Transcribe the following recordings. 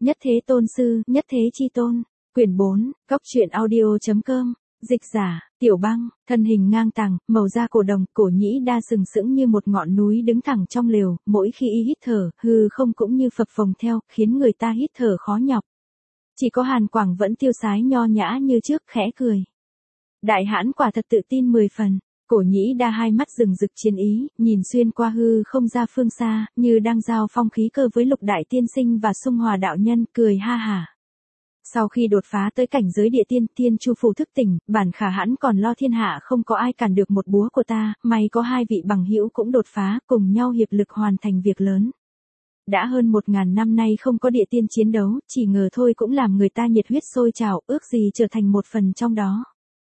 Nhất Thế Tôn Sư, Nhất Thế Chi Tôn. Quyển 4, Cốc truyện audio.com. Dịch giả, Tiểu Băng, thân hình ngang tàng, màu da cổ đồng, cổ nhĩ đa sừng sững như một ngọn núi đứng thẳng trong lều, mỗi khi y hít thở, hư không cũng như phập phồng theo, khiến người ta hít thở khó nhọc. Chỉ có Hàn Quảng vẫn tiêu sái nho nhã như trước, khẽ cười. Đại hãn quả thật tự tin 10 phần. Cổ nhĩ đa hai mắt rừng rực chiến ý, nhìn xuyên qua hư không ra phương xa, như đang giao phong khí cơ với Lục Đại Tiên Sinh và Xung Hòa đạo nhân, cười ha hả. Sau khi đột phá tới cảnh giới địa tiên, Thiên Chu Phủ thức tỉnh, bản khả hãn còn lo thiên hạ không có ai cản được một búa của ta, may có hai vị bằng hữu cũng đột phá, cùng nhau hiệp lực hoàn thành việc lớn. Đã hơn 1000 năm nay không có địa tiên chiến đấu, chỉ ngờ thôi cũng làm người ta nhiệt huyết sôi trào, ước gì trở thành một phần trong đó.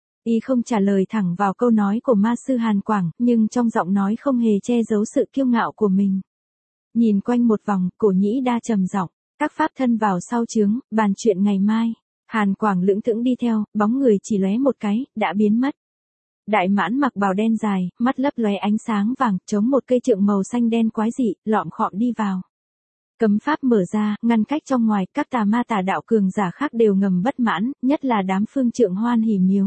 Y không trả lời thẳng vào câu nói của ma sư Hàn Quảng, nhưng trong giọng nói không hề che giấu sự kiêu ngạo của mình. Nhìn quanh một vòng, cổ nhĩ đa trầm giọng, các pháp thân vào sau chướng, bàn chuyện ngày mai. Hàn Quảng lững thững đi theo, bóng người chỉ lóe một cái, đã biến mất. Đại mãn mặc bào đen dài, mắt lấp lóe ánh sáng vàng, chống một cây trượng màu xanh đen quái dị, lọm khọm đi vào. Cấm pháp mở ra, ngăn cách trong ngoài, các tà ma tà đạo cường giả khác đều ngầm bất mãn, nhất là đám phương trượng Hoan Hỷ Miếu.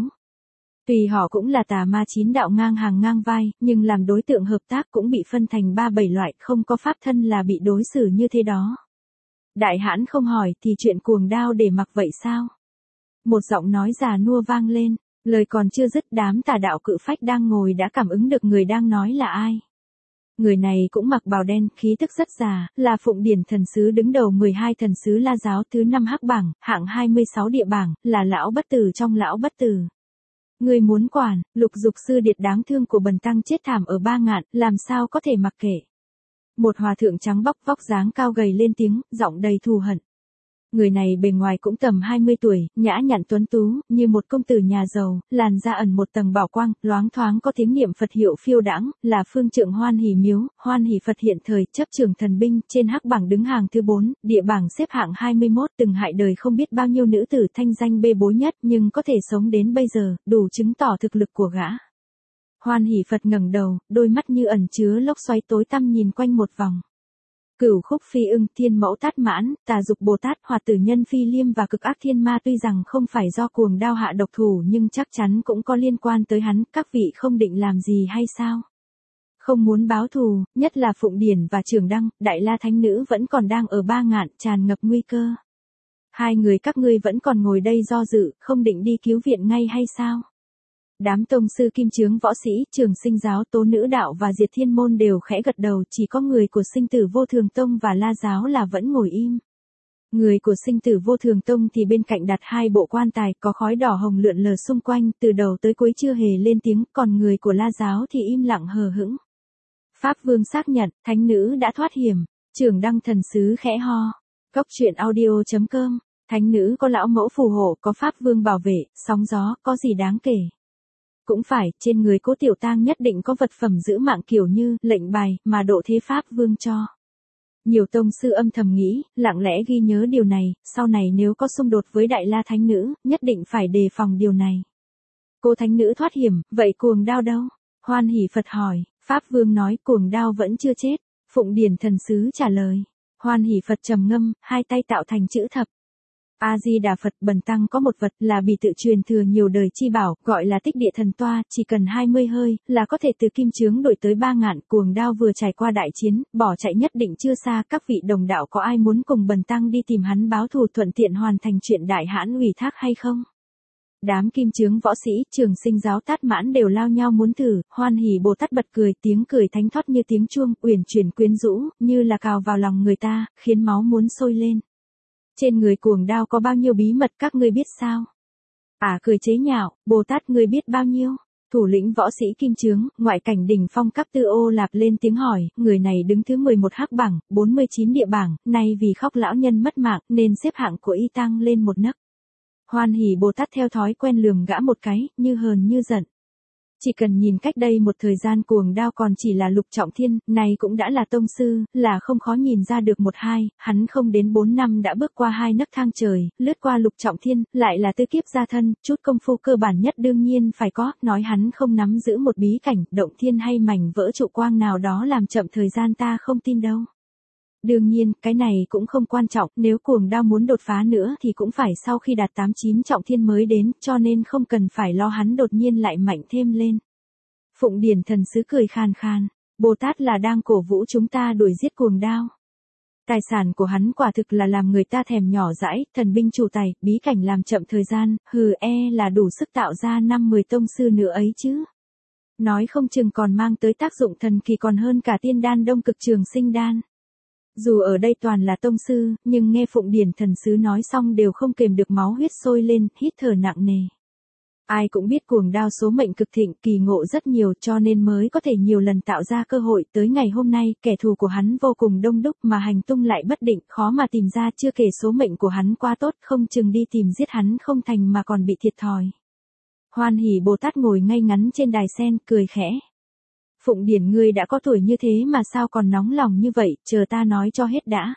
Tuy họ cũng là tà ma 9 đạo ngang hàng ngang vai, nhưng làm đối tượng hợp tác cũng bị phân thành 3-7 loại, không có pháp thân là bị đối xử như thế đó. Đại hãn không hỏi thì chuyện cuồng đao để mặc vậy sao? Một giọng nói già nua vang lên, lời còn chưa dứt đám tà đạo cự phách đang ngồi đã cảm ứng được người đang nói là ai. Người này cũng mặc bào đen, khí tức rất già, là Phụng Điển thần sứ đứng đầu 12 thần sứ La giáo thứ 5 hắc bảng, hạng 26 địa bảng, là lão bất tử trong lão bất tử. Người muốn quản, Lục Dục sư điệt đáng thương của bần tăng chết thảm ở Ba Ngạn, làm sao có thể mặc kệ. Một hòa thượng trắng bóc vóc dáng cao gầy lên tiếng, giọng đầy thù hận. Người này bề ngoài cũng tầm 20 tuổi, nhã nhặn tuấn tú, như một công tử nhà giàu, làn da ẩn một tầng bảo quang, loáng thoáng có tiếng niệm Phật hiệu phiêu đãng, là phương trượng Hoan Hỷ Miếu, Hoan Hỷ Phật hiện thời, chấp trưởng thần binh, trên hắc bảng đứng hàng thứ 4, địa bảng xếp hạng 21, từng hại đời không biết bao nhiêu nữ tử thanh danh bê bối nhất, nhưng có thể sống đến bây giờ, đủ chứng tỏ thực lực của gã. Hoan Hỷ Phật ngẩng đầu, đôi mắt như ẩn chứa lốc xoáy tối tăm nhìn quanh một vòng. Cửu Khúc Phi Ưng, Thiên Mẫu Tát Mãn, Tà Dục Bồ Tát, Hoạt Tử Nhân Phi Liêm và Cực Ác Thiên Ma tuy rằng không phải do cuồng đao hạ độc thủ nhưng chắc chắn cũng có liên quan tới hắn, các vị không định làm gì hay sao? Không muốn báo thù, nhất là Phụng Điển và Trường Đăng, Đại La Thánh Nữ vẫn còn đang ở Ba Ngạn, tràn ngập nguy cơ. Hai người các ngươi vẫn còn ngồi đây do dự, không định đi cứu viện ngay hay sao? Đám tông sư kim chướng võ sĩ, Trường Sinh giáo, Tố Nữ đạo và Diệt Thiên môn đều khẽ gật đầu, chỉ có người của Sinh Tử Vô Thường tông và La giáo là vẫn ngồi im. Người của Sinh Tử Vô Thường tông thì bên cạnh đặt hai bộ quan tài, có khói đỏ hồng lượn lờ xung quanh, từ đầu tới cuối chưa hề lên tiếng, còn người của La giáo thì im lặng hờ hững. Pháp Vương xác nhận, thánh nữ đã thoát hiểm. Trường Đăng thần sứ khẽ ho. Cốc truyện audio.com. Thánh nữ có lão mẫu phù hộ, có Pháp Vương bảo vệ, sóng gió, có gì đáng kể. Cũng phải, trên người Cố Tiểu Tang nhất định có vật phẩm giữ mạng kiểu như lệnh bài mà Độ Thế Pháp Vương cho. Nhiều tông sư âm thầm nghĩ, lặng lẽ ghi nhớ điều này, sau này nếu có xung đột với Đại La Thánh Nữ, nhất định phải đề phòng điều này. Cô Thánh Nữ thoát hiểm, vậy cuồng đao đâu? Hoan Hỷ Phật hỏi, Pháp Vương nói cuồng đao vẫn chưa chết. Phụng Điển thần sứ trả lời. Hoan Hỷ Phật trầm ngâm, hai tay tạo thành chữ thập. A-di-đà Phật, bần tăng có một vật là bị tự truyền thừa nhiều đời chi bảo, gọi là Tích Địa Thần Toa, chỉ cần 20 hơi, là có thể từ kim chướng đổi tới Ba Ngạn, cuồng đao vừa trải qua đại chiến, bỏ chạy nhất định chưa xa, các vị đồng đạo có ai muốn cùng bần tăng đi tìm hắn báo thù thuận tiện hoàn thành chuyện đại hãn ủy thác hay không? Đám kim chướng võ sĩ, Trường Sinh giáo Tát Mãn đều lao nhau muốn thử, Hoan Hỷ Bồ Tát bật cười, tiếng cười thánh thoát như tiếng chuông, uyển chuyển quyến rũ, như là cào vào lòng người ta, khiến máu muốn sôi lên. Trên người cuồng đao có bao nhiêu bí mật các ngươi biết sao? Cười chế nhạo, Bồ Tát ngươi biết bao nhiêu? Thủ lĩnh võ sĩ kim chướng, ngoại cảnh đỉnh phong cấp Tư Ô Lạp lên tiếng hỏi, người này đứng thứ 11 hắc bảng, 49 địa bảng, nay vì khóc lão nhân mất mạng nên xếp hạng của y tăng lên một nấc. Hoan Hỷ Bồ Tát theo thói quen lườm gã một cái, như hờn như giận. Chỉ cần nhìn cách đây một thời gian cuồng đao còn chỉ là lục trọng thiên, này cũng đã là tông sư, là không khó nhìn ra được một hai, hắn không đến 4 năm đã bước qua 2 nấc thang trời, lướt qua lục trọng thiên, lại là tư kiếp gia thân, chút công phu cơ bản nhất đương nhiên phải có, nói hắn không nắm giữ một bí cảnh, động thiên hay mảnh vỡ trụ quang nào đó làm chậm thời gian ta không tin đâu. Đương nhiên, cái này cũng không quan trọng, nếu cuồng đao muốn đột phá nữa thì cũng phải sau khi đạt 8-9 trọng thiên mới đến, cho nên không cần phải lo hắn đột nhiên lại mạnh thêm lên. Phụng Điển Thần Sứ cười khàn khàn, Bồ Tát là đang cổ vũ chúng ta đuổi giết cuồng đao. Tài sản của hắn quả thực là làm người ta thèm nhỏ dãi, thần binh chủ tài, bí cảnh làm chậm thời gian, là đủ sức tạo ra 5-10 tông sư nữa ấy chứ. Nói không chừng còn mang tới tác dụng thần kỳ còn hơn cả tiên đan đông cực trường sinh đan. Dù ở đây toàn là tông sư, nhưng nghe Phụng Điển Thần Sứ nói xong đều không kềm được máu huyết sôi lên, hít thở nặng nề. Ai cũng biết cuồng đao số mệnh cực thịnh, kỳ ngộ rất nhiều cho nên mới có thể nhiều lần tạo ra cơ hội. Tới ngày hôm nay, kẻ thù của hắn vô cùng đông đúc mà hành tung lại bất định, khó mà tìm ra, chưa kể số mệnh của hắn quá tốt, không chừng đi tìm giết hắn không thành mà còn bị thiệt thòi. Hoan Hỷ Bồ Tát ngồi ngay ngắn trên đài sen, cười khẽ. Phụng Điển ngươi đã có tuổi như thế mà sao còn nóng lòng như vậy, chờ ta nói cho hết đã.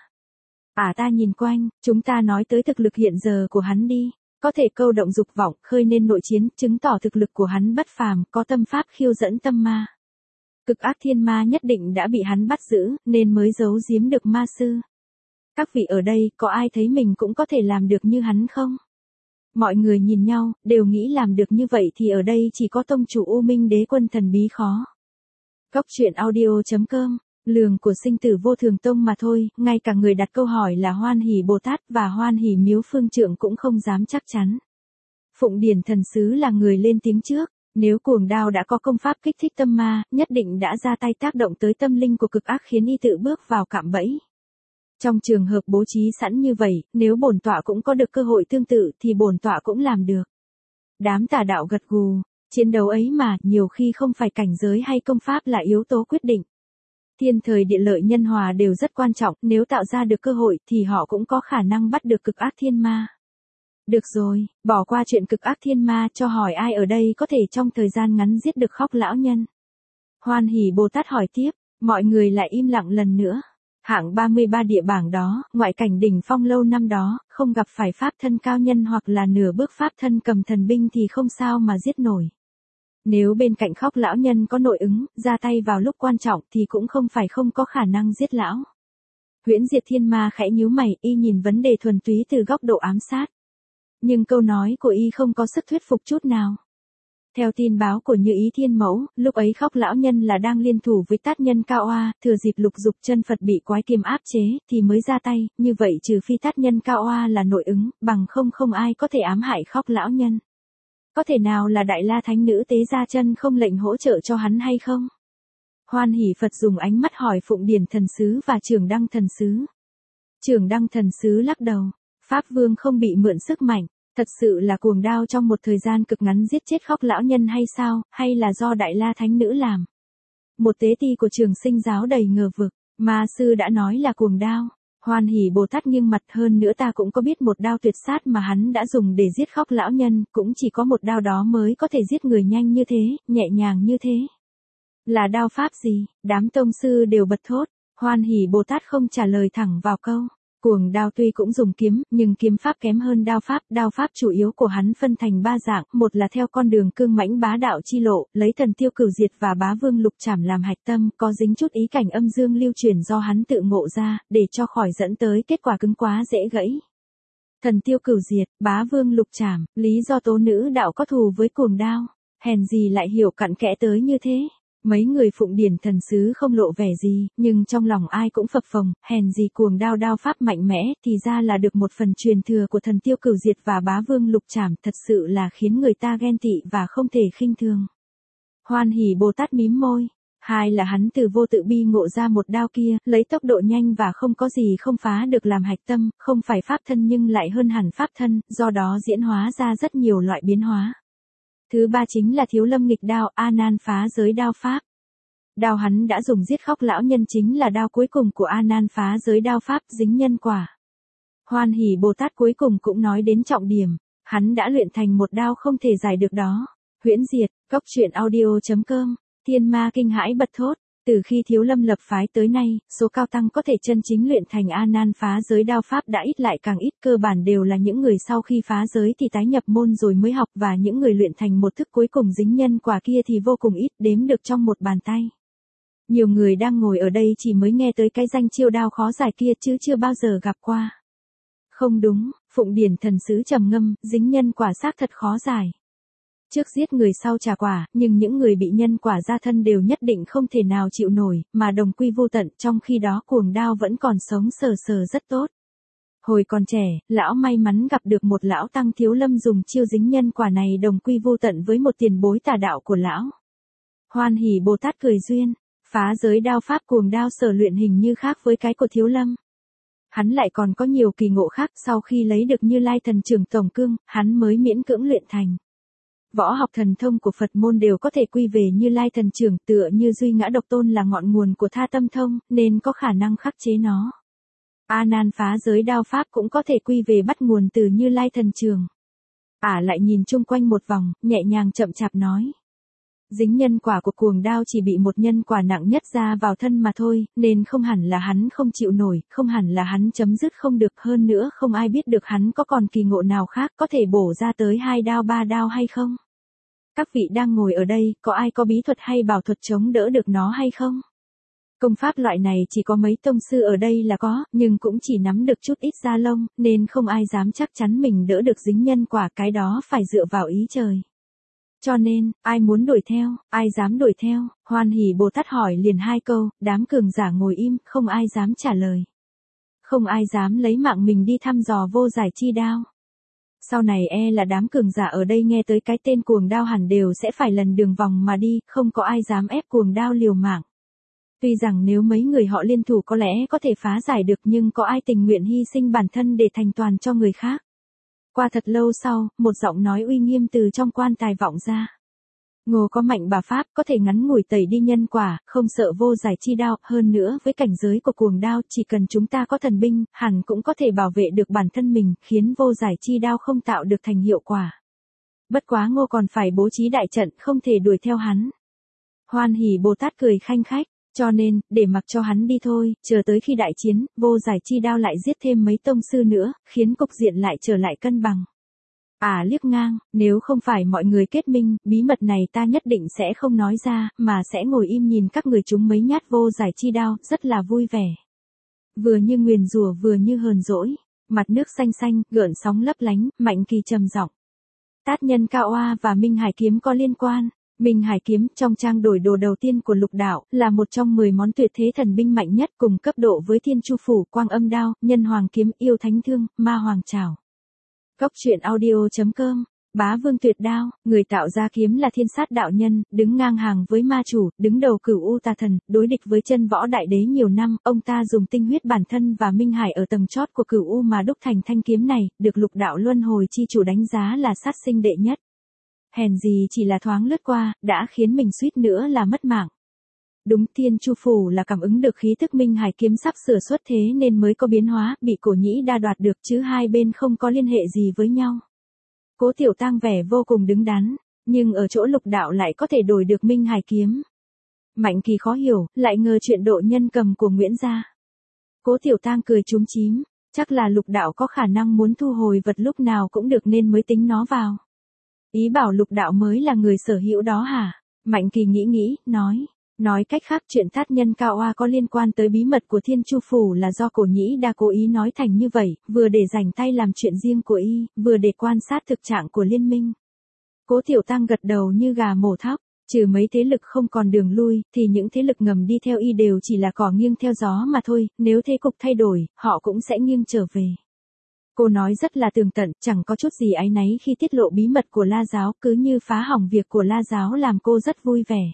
Ta nhìn quanh, chúng ta nói tới thực lực hiện giờ của hắn đi. Có thể câu động dục vọng, khơi nên nội chiến, chứng tỏ thực lực của hắn bất phàm, có tâm pháp khiêu dẫn tâm ma. Cực ác thiên ma nhất định đã bị hắn bắt giữ, nên mới giấu giếm được ma sư. Các vị ở đây, có ai thấy mình cũng có thể làm được như hắn không? Mọi người nhìn nhau, đều nghĩ làm được như vậy thì ở đây chỉ có tông chủ U Minh Đế Quân thần bí khó. Góc truyện audio.com, lường của sinh tử vô thường tông mà thôi, ngay cả người đặt câu hỏi là Hoan Hỷ Bồ Tát và Hoan Hỷ Miếu Phương Trượng cũng không dám chắc chắn. Phụng Điển Thần Sứ là người lên tiếng trước, nếu cuồng đao đã có công pháp kích thích tâm ma, nhất định đã ra tay tác động tới tâm linh của cực ác khiến y tự bước vào cạm bẫy. Trong trường hợp bố trí sẵn như vậy, nếu bổn tọa cũng có được cơ hội tương tự thì bổn tọa cũng làm được. Đám tà đạo gật gù, chiến đấu ấy mà, nhiều khi không phải cảnh giới hay công pháp là yếu tố quyết định. Thiên thời địa lợi nhân hòa đều rất quan trọng, nếu tạo ra được cơ hội thì họ cũng có khả năng bắt được cực ác thiên ma. Được rồi, bỏ qua chuyện cực ác thiên ma, cho hỏi ai ở đây có thể trong thời gian ngắn giết được Khóc lão nhân. Hoan Hỷ Bồ Tát hỏi tiếp, mọi người lại im lặng lần nữa. Hạng 33 địa bảng đó, ngoại cảnh đỉnh phong lâu năm đó, không gặp phải pháp thân cao nhân hoặc là nửa bước pháp thân cầm thần binh thì không sao mà giết nổi. Nếu bên cạnh Khóc lão nhân có nội ứng, ra tay vào lúc quan trọng thì cũng không phải không có khả năng giết lão. Huyễn Diệt Thiên Ma khẽ nhíu mày, y nhìn vấn đề thuần túy từ góc độ ám sát. Nhưng câu nói của y không có sức thuyết phục chút nào. Theo tin báo của Như Ý Thiên Mẫu, lúc ấy Khóc lão nhân là đang liên thủ với Tát nhân Cao Oa, thừa dịp Lục Dục chân Phật bị quái kiềm áp chế, thì mới ra tay, như vậy trừ phi Tát nhân Cao Oa là nội ứng, bằng không ai có thể ám hại Khóc lão nhân. Có thể nào là Đại La Thánh Nữ Tế Gia Chân không lệnh hỗ trợ cho hắn hay không? Hoan Hỷ Phật dùng ánh mắt hỏi Phụng Điển Thần Sứ và Trưởng Đăng Thần Sứ. Trưởng Đăng Thần Sứ lắc đầu, Pháp Vương không bị mượn sức mạnh, thật sự là cuồng đao trong một thời gian cực ngắn giết chết Khóc lão nhân hay sao, hay là do Đại La Thánh Nữ làm? Một tế ti của Trường Sinh giáo đầy ngờ vực, ma sư đã nói là cuồng đao. Hoan Hỷ Bồ Tát nghiêng mặt, hơn nữa ta cũng có biết một đao tuyệt sát mà hắn đã dùng để giết Khóc lão nhân, cũng chỉ có một đao đó mới có thể giết người nhanh như thế, nhẹ nhàng như thế. Là đao pháp gì? Đám tông sư đều bật thốt. Hoan Hỷ Bồ Tát không trả lời thẳng vào câu. Cuồng đao tuy cũng dùng kiếm, nhưng kiếm pháp kém hơn đao pháp chủ yếu của hắn phân thành 3 dạng, một là theo con đường cương mãnh bá đạo chi lộ, lấy Thần Tiêu Cửu Diệt và Bá Vương Lục Trảm làm hạch tâm, có dính chút ý cảnh âm dương lưu truyền do hắn tự ngộ ra, để cho khỏi dẫn tới kết quả cứng quá dễ gãy. Thần Tiêu Cửu Diệt, Bá Vương Lục Trảm, lý do tố nữ đạo có thù với cuồng đao, hèn gì lại hiểu cặn kẽ tới như thế. Mấy người Phụng Điển Thần Sứ không lộ vẻ gì, nhưng trong lòng ai cũng phập phồng, hèn gì cuồng đao pháp mạnh mẽ, thì ra là được một phần truyền thừa của Thần Tiêu Cửu Diệt và Bá Vương Lục Trảm, thật sự là khiến người ta ghen tị và không thể khinh thường. Hoan Hỷ Bồ Tát mím môi, hai là hắn từ vô tự bi ngộ ra một đao kia, lấy tốc độ nhanh và không có gì không phá được làm hạch tâm, không phải pháp thân nhưng lại hơn hẳn pháp thân, do đó diễn hóa ra rất nhiều loại biến hóa. Thứ ba chính là Thiếu Lâm nghịch đao, A Nan phá giới đao pháp. Đao hắn đã dùng giết Khóc lão nhân chính là đao cuối cùng của A Nan phá giới đao pháp, dính nhân quả. Hoan Hỷ Bồ Tát cuối cùng cũng nói đến trọng điểm, hắn đã luyện thành một đao không thể giải được đó. Huyễn Diệt, Góc truyện audio.com, Thiên Ma kinh hãi bật thốt. Từ khi Thiếu Lâm lập phái tới nay, số cao tăng có thể chân chính luyện thành A Nan phá giới đao pháp đã ít lại càng ít, cơ bản đều là những người sau khi phá giới thì tái nhập môn rồi mới học, và những người luyện thành một thức cuối cùng dính nhân quả kia thì vô cùng ít, đếm được trong một bàn tay. Nhiều người đang ngồi ở đây chỉ mới nghe tới cái danh chiêu đao khó giải kia chứ chưa bao giờ gặp qua. Không đúng, Phụng Điển thần sứ trầm ngâm, dính nhân quả xác thật khó giải. Trước giết người sau trả quả, nhưng những người bị nhân quả ra thân đều nhất định không thể nào chịu nổi, mà đồng quy vô tận, trong khi đó cuồng đao vẫn còn sống sờ sờ rất tốt. Hồi còn trẻ, lão may mắn gặp được một lão tăng thiếu lâm dùng chiêu dính nhân quả này đồng quy vô tận với một tiền bối tà đạo của lão. Hoan Hỷ Bồ Tát cười duyên, phá giới đao pháp cuồng đao sở luyện hình như khác với cái của thiếu lâm. Hắn lại còn có nhiều kỳ ngộ khác, sau khi lấy được Như Lai thần trưởng tổng cương, hắn mới miễn cưỡng luyện thành. Võ học thần thông của Phật môn đều có thể quy về Như Lai thần trưởng, tựa như duy ngã độc tôn là ngọn nguồn của tha tâm thông, nên có khả năng khắc chế nó. A Nan phá giới đao pháp cũng có thể quy về bắt nguồn từ Như Lai thần trưởng. Lại nhìn chung quanh một vòng, nhẹ nhàng chậm chạp nói. Dính nhân quả của cuồng đao chỉ bị một nhân quả nặng nhất ra vào thân mà thôi, nên không hẳn là hắn không chịu nổi, không hẳn là hắn chấm dứt không được, hơn nữa không ai biết được hắn có còn kỳ ngộ nào khác có thể bổ ra tới 2 đao 3 đao hay không. Các vị đang ngồi ở đây, có ai có bí thuật hay bảo thuật chống đỡ được nó hay không? Công pháp loại này chỉ có mấy tông sư ở đây là có, nhưng cũng chỉ nắm được chút ít da lông, nên không ai dám chắc chắn mình đỡ được dính nhân quả, cái đó phải dựa vào ý trời. Cho nên, ai muốn đuổi theo, ai dám đuổi theo, Hoan Hỷ Bồ Tát hỏi liền 2 câu, đám cường giả ngồi im, không ai dám trả lời. Không ai dám lấy mạng mình đi thăm dò vô giải chi đao. Sau này là đám cường giả ở đây nghe tới cái tên cuồng đao hẳn đều sẽ phải lần đường vòng mà đi, không có ai dám ép cuồng đao liều mạng. Tuy rằng nếu mấy người họ liên thủ có lẽ có thể phá giải được, nhưng có ai tình nguyện hy sinh bản thân để thành toàn cho người khác. Qua thật lâu sau, một giọng nói uy nghiêm từ trong quan tài vọng ra. Ngô có mạnh bà pháp có thể ngắn ngủi tẩy đi nhân quả, không sợ vô giải chi đao, hơn nữa với cảnh giới của cuồng đao, chỉ cần chúng ta có thần binh, hẳn cũng có thể bảo vệ được bản thân mình, khiến vô giải chi đao không tạo được thành hiệu quả. Bất quá Ngô còn phải bố trí đại trận, không thể đuổi theo hắn. Hoan Hỷ Bồ Tát cười khanh khách, cho nên, để mặc cho hắn đi thôi, chờ tới khi đại chiến, vô giải chi đao lại giết thêm mấy tông sư nữa, khiến cục diện lại trở lại cân bằng. Liếc ngang, nếu không phải mọi người kết minh, bí mật này ta nhất định sẽ không nói ra, mà sẽ ngồi im nhìn các người chúng mấy nhát vô giải chi đao, rất là vui vẻ. Vừa như nguyền rủa vừa như hờn dỗi, mặt nước xanh xanh, gợn sóng lấp lánh, Mạnh Kỳ trầm giọng. Tát Nhân Cao Oa và Minh Hải kiếm có liên quan. Minh Hải kiếm, trong trang đổi đồ đầu tiên của lục đạo, là một trong 10 món tuyệt thế thần binh mạnh nhất, cùng cấp độ với Thiên Chu Phủ, Quang Âm Đao, Nhân Hoàng kiếm, Yêu Thánh Thương, Ma Hoàng Trảo. Góc truyện audio.com. Bá Vương Tuyệt Đao, người tạo ra kiếm là Thiên Sát đạo nhân, đứng ngang hàng với ma chủ, đứng đầu Cửu U Tà Thần, đối địch với Chân Võ Đại Đế nhiều năm, ông ta dùng tinh huyết bản thân và Minh Hải ở tầng chót của Cửu U mà đúc thành thanh kiếm này, được lục đạo luân hồi chi chủ đánh giá là sát sinh đệ nhất. Hèn gì chỉ là thoáng lướt qua, đã khiến mình suýt nữa là mất mạng. Đúng, Thiên Chu Phủ là cảm ứng được khí thức Minh Hải kiếm sắp sửa xuất thế nên mới có biến hóa, bị Cổ Nhĩ Đa đoạt được, chứ hai bên không có liên hệ gì với nhau. Cố Tiểu Tang vẻ vô cùng đứng đắn, nhưng ở chỗ lục đạo lại có thể đổi được Minh Hải kiếm. Mạnh Kỳ khó hiểu, lại ngờ chuyện độ nhân cầm của Nguyễn gia. Cố Tiểu Tang cười chúm chím, chắc là lục đạo có khả năng muốn thu hồi vật lúc nào cũng được nên mới tính nó vào. Ý bảo lục đạo mới là người sở hữu đó hả? Mạnh Kỳ nghĩ, nói cách khác chuyện Tát Nhân Cao Oa có liên quan tới bí mật của Thiên Chu Phủ là do Cổ Nhĩ Đa cố ý nói thành như vậy, vừa để rảnh tay làm chuyện riêng của y, vừa để quan sát thực trạng của liên minh. Cố Tiểu Tăng gật đầu như gà mổ thóc, trừ mấy thế lực không còn đường lui, thì những thế lực ngầm đi theo y đều chỉ là cỏ nghiêng theo gió mà thôi, nếu thế cục thay đổi, họ cũng sẽ nghiêng trở về. Cô nói rất là tường tận, chẳng có chút gì áy náy khi tiết lộ bí mật của La Giáo, cứ như phá hỏng việc của La Giáo làm cô rất vui vẻ.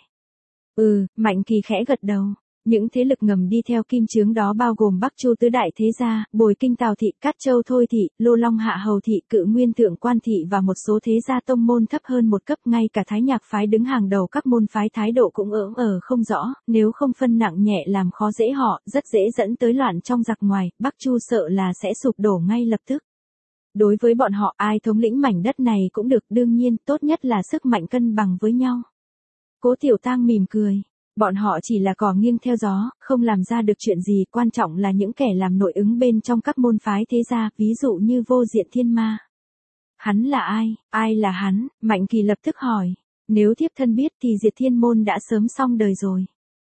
Mạnh Kỳ khẽ gật đầu. Những thế lực ngầm đi theo kim chướng đó bao gồm Bắc Chu tứ đại thế gia, Bồi Kinh Tào thị, Cát Châu Thôi thị, Lô Long Hạ Hầu thị, Cự Nguyên Thượng Quan thị và một số thế gia tông môn thấp hơn một cấp, ngay cả Thái Nhạc phái đứng hàng đầu các môn phái thái độ cũng không rõ, nếu không phân nặng nhẹ làm khó dễ họ, rất dễ dẫn tới loạn trong giặc ngoài, Bắc Chu sợ là sẽ sụp đổ ngay lập tức. Đối với bọn họ, ai thống lĩnh mảnh đất này cũng được, đương nhiên, tốt nhất là sức mạnh cân bằng với nhau. Cố Tiểu Tang mỉm cười. Bọn họ chỉ là cỏ nghiêng theo gió, không làm ra được chuyện gì, quan trọng là những kẻ làm nội ứng bên trong các môn phái thế gia, ví dụ như Vô Diện Thiên Ma. Hắn là ai? Ai là hắn? Mạnh Kỳ lập tức hỏi. Nếu thiếp thân biết thì Diệt Thiên môn đã sớm xong đời rồi.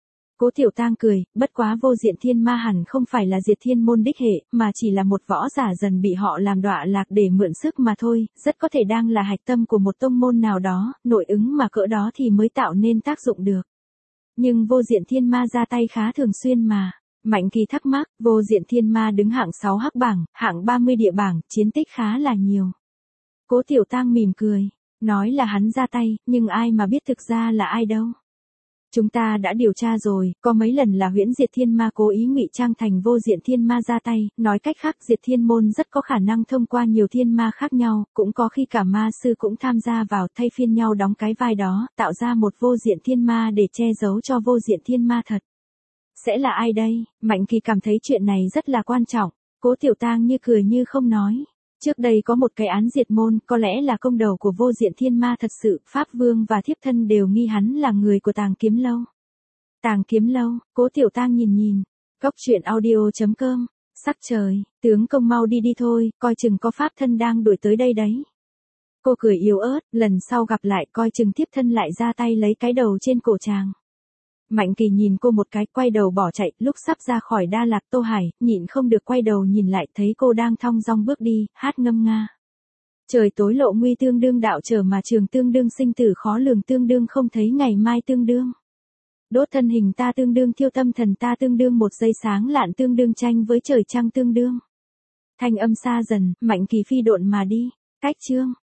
Cố Tiểu Tang cười, bất quá Vô Diện Thiên Ma hẳn không phải là Diệt Thiên môn đích hệ, mà chỉ là một võ giả dần bị họ làm đọa lạc để mượn sức mà thôi, rất có thể đang là hạch tâm của một tông môn nào đó, nội ứng mà cỡ đó thì mới tạo nên tác dụng được. Nhưng Vô Diện Thiên Ma ra tay khá thường xuyên mà. Mạnh Kỳ thắc mắc, Vô Diện Thiên Ma đứng hạng 6 hắc bảng, hạng 30 địa bảng, chiến tích khá là nhiều. Cố Tiểu Tang mỉm cười, nói là hắn ra tay, nhưng ai mà biết thực ra là ai đâu. Chúng ta đã điều tra rồi, có mấy lần là Huyễn Diệt Thiên Ma cố ý ngụy trang thành Vô Diện Thiên Ma ra tay, nói cách khác Diệt Thiên môn rất có khả năng thông qua nhiều thiên ma khác nhau, cũng có khi cả ma sư cũng tham gia vào thay phiên nhau đóng cái vai đó, tạo ra một Vô Diện Thiên Ma để che giấu cho Vô Diện Thiên Ma thật. Sẽ là ai đây? Mạnh Kỳ cảm thấy chuyện này rất là quan trọng. Cố Tiểu Tang như cười như không nói. Trước đây có một cái án diệt môn, có lẽ là công đầu của Vô Diện Thiên Ma thật sự, Pháp Vương và thiếp thân đều nghi hắn là người của Tàng Kiếm Lâu. Tàng Kiếm Lâu, Cố Tiểu Tang nhìn. Góc truyện audio.com, sắc trời, tướng công mau đi đi thôi, coi chừng có pháp thân đang đuổi tới đây đấy. Cô cười yếu ớt, lần sau gặp lại coi chừng thiếp thân lại ra tay lấy cái đầu trên cổ chàng. Mạnh Kỳ nhìn cô một cái, quay đầu bỏ chạy, lúc sắp ra khỏi Đa Lạc Tô Hải, nhịn không được quay đầu nhìn lại, thấy cô đang thong dong bước đi, hát ngâm nga. Trời tối lộ nguy tương đương đạo trở mà trường tương đương sinh tử khó lường tương đương không thấy ngày mai tương đương. Đốt thân hình ta tương đương thiêu tâm thần ta tương đương một giây sáng lạn tương đương tranh với trời trăng tương đương. Thanh âm xa dần, Mạnh Kỳ phi độn mà đi. Cách chương.